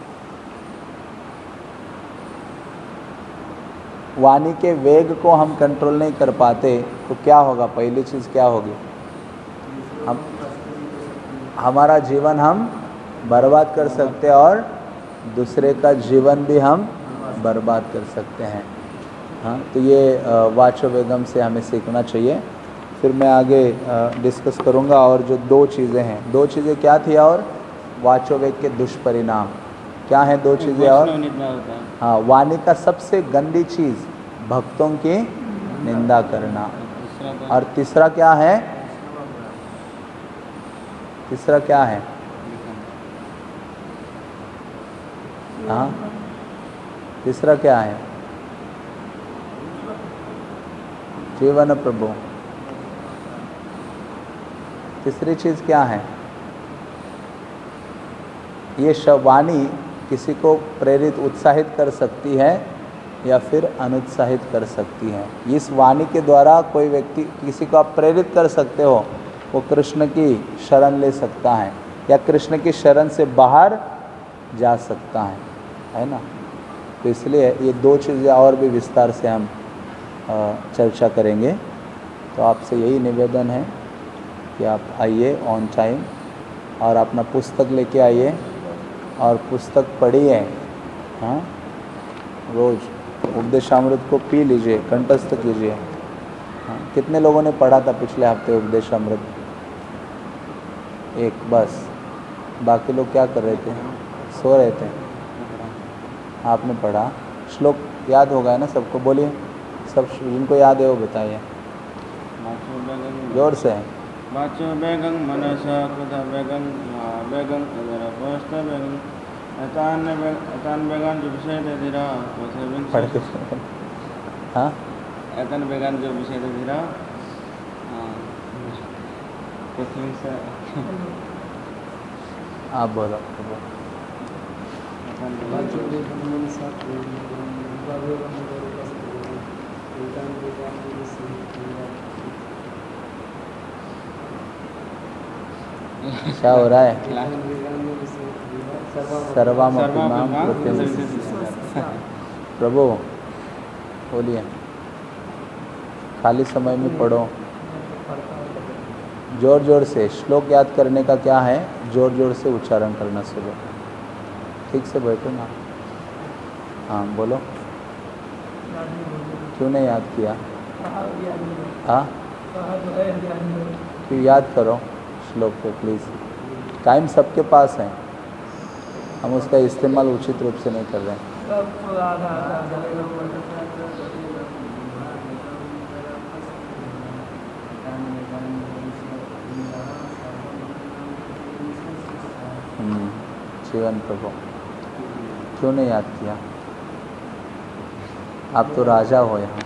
वाणी के वेग को हम कंट्रोल नहीं कर पाते तो क्या होगा, पहली चीज़ क्या होगी, हम हमारा जीवन हम बर्बाद कर सकते हैं और दूसरे का जीवन भी हम बर्बाद कर सकते हैं। हाँ, तो ये वाचो वेगम से हमें सीखना चाहिए। फिर मैं आगे डिस्कस करूँगा। और जो दो चीज़ें हैं, दो चीज़ें क्या थी, और वाचो वेग के दुष्परिणाम क्या हैं, दो चीज़ें। और हाँ, वाणी का सबसे गंदी चीज़ भक्तों की निंदा करना। और तीसरा क्या है, तीसरा क्या है, हाँ तीसरा क्या है, जीवन प्रभु। तीसरी चीज़ क्या है, ये वाणी किसी को प्रेरित उत्साहित कर सकती है या फिर अनुत्साहित कर सकती है। इस वाणी के द्वारा कोई व्यक्ति किसी को आप प्रेरित कर सकते हो, वो कृष्ण की शरण ले सकता है या कृष्ण की शरण से बाहर जा सकता है, है ना। तो इसलिए ये दो चीज़ें और भी विस्तार से हम चर्चा करेंगे। तो आपसे यही निवेदन है कि आप आइए ऑन टाइम और अपना पुस्तक लेके आइए और पुस्तक पढ़िए। हाँ, रोज़ उपदेशामृत को पी लीजिए, कंठस्थ कीजिए। हाँ, कितने लोगों ने पढ़ा था पिछले हफ्ते उपदेशामृत? एक बस, बाकी लोग क्या कर रहे थे, सो रहे थे। आपने पढ़ा, श्लोक याद होगा है ना सबको, बोलिए सब जिनको याद है वो बताइए जोर से। वाचो वेगं मनसा कृता वेगं वेगं अदरपस्त वेगं अतान अतान वेगं जो विषय दे दिरा पढ़ के। हाँ, अतान वेगं जो विषय दे दिरा पृथ्वी से आप बोलो। क्या हो रहा है? सर्वामपिमाम प्रभु बोलिए, खाली समय में पढ़ो, जोर जोर से। श्लोक याद करने का क्या है, जोर जोर से उच्चारण करना सुबह। ठीक से बैठो ना। हाँ बोलो, क्यों नहीं याद किया? हाँ, क्यों याद करो श्लोक को प्लीज़। टाइम सबके पास है, हम उसका इस्तेमाल उचित रूप से नहीं कर रहे हैं। जीवन प्रभु, क्यों नहीं याद किया? आप तो राजा हो यहाँ।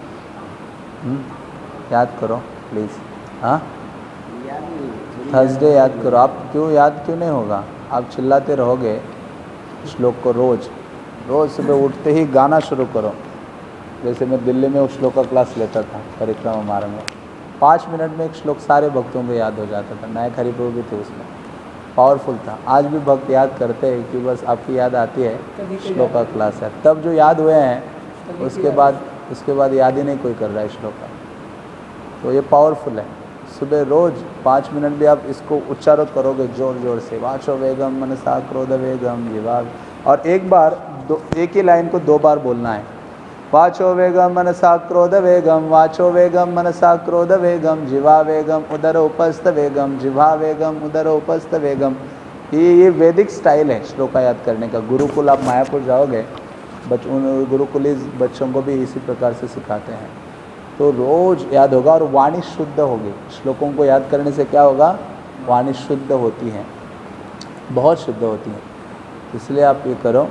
याद करो प्लीज़। हाँ, थर्सडे याद करो। आप क्यों याद क्यों नहीं होगा? आप चिल्लाते रहोगे श्लोक को रोज़ रोज़ सुबह उठते ही गाना शुरू करो। जैसे मैं दिल्ली में उस श्लोक का क्लास लेता था परिक्रमा मार्ग में, पाँच मिनट में एक श्लोक सारे भक्तों को याद हो जाता था। नायक हरिप्रभु भी थे उसमें, पावरफुल था। आज भी भक्त याद करते हैं कि बस आपकी याद आती है श्लोक का क्लास है, तब जो याद हुए हैं उसके बाद उसके बाद याद ही नहीं कोई कर रहा है श्लोक का। तो ये पावरफुल है। सुबह रोज़ पाँच मिनट भी आप इसको उच्चारण करोगे जोर जोर से, वाचो वेगम मनसा क्रोध वेगम विभाग, और एक बार दो एक ही लाइन को दो बार बोलना है। वाचो वेगम मनसा क्रोध वेगम, वाचो वेगम मनसा क्रोध वेगम, जिवा वेगम उदर उपस्थ वेगम, जिवा वेगम उदर उपस्थ वेगम। ये ये वैदिक स्टाइल है श्लोका याद करने का। गुरुकुल आप मायापुर जाओगे, बच उन गुरुकुली बच्चों को भी इसी प्रकार से सिखाते हैं। तो रोज़ याद होगा और वाणी शुद्ध होगी। श्लोकों को याद करने से क्या होगा, वाणी शुद्ध होती है, बहुत शुद्ध होती है। इसलिए आप ये करो,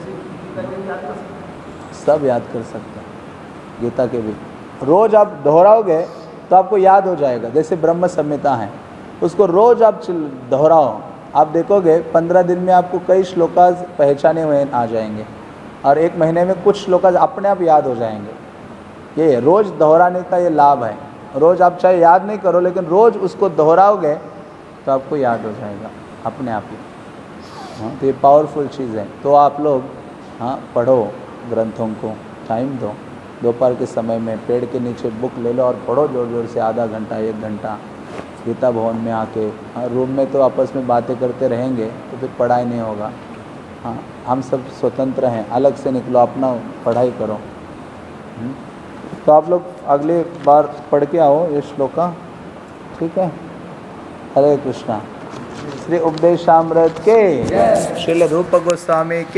सब याद कर सकते हैं, गीता के भी रोज़ आप दोहराओगे तो आपको याद हो जाएगा। जैसे ब्रह्म संहिता है, उसको रोज़ आप दोहराओ, आप देखोगे पंद्रह दिन में आपको कई श्लोकाज पहचाने हुए आ जाएंगे, और एक महीने में कुछ श्लोकाज अपने आप याद हो जाएंगे। ये रोज़ दोहराने का ये लाभ है। रोज़ आप चाहे याद नहीं करो, लेकिन रोज़ उसको दोहराओगे तो आपको याद हो जाएगा अपने आप ही। हाँ, तो ये पावरफुल चीज़ है। तो आप लोग हाँ पढ़ो ग्रंथों को, टाइम दो, दोपहर के समय में पेड़ के नीचे बुक ले लो और पढ़ो जोर जोर से, आधा घंटा एक घंटा। गीता भवन में आके हाँ, रूम में तो आपस में बातें करते रहेंगे तो फिर पढ़ाई नहीं होगा। हाँ, हम सब स्वतंत्र हैं, अलग से निकलो, अपना पढ़ाई करो। हुँ? तो आप लोग अगली बार पढ़ के आओ ये श्लोका, ठीक है। हरे कृष्णा। श्री उपदेशामृत के, श्रील रूप गोस्वामी के।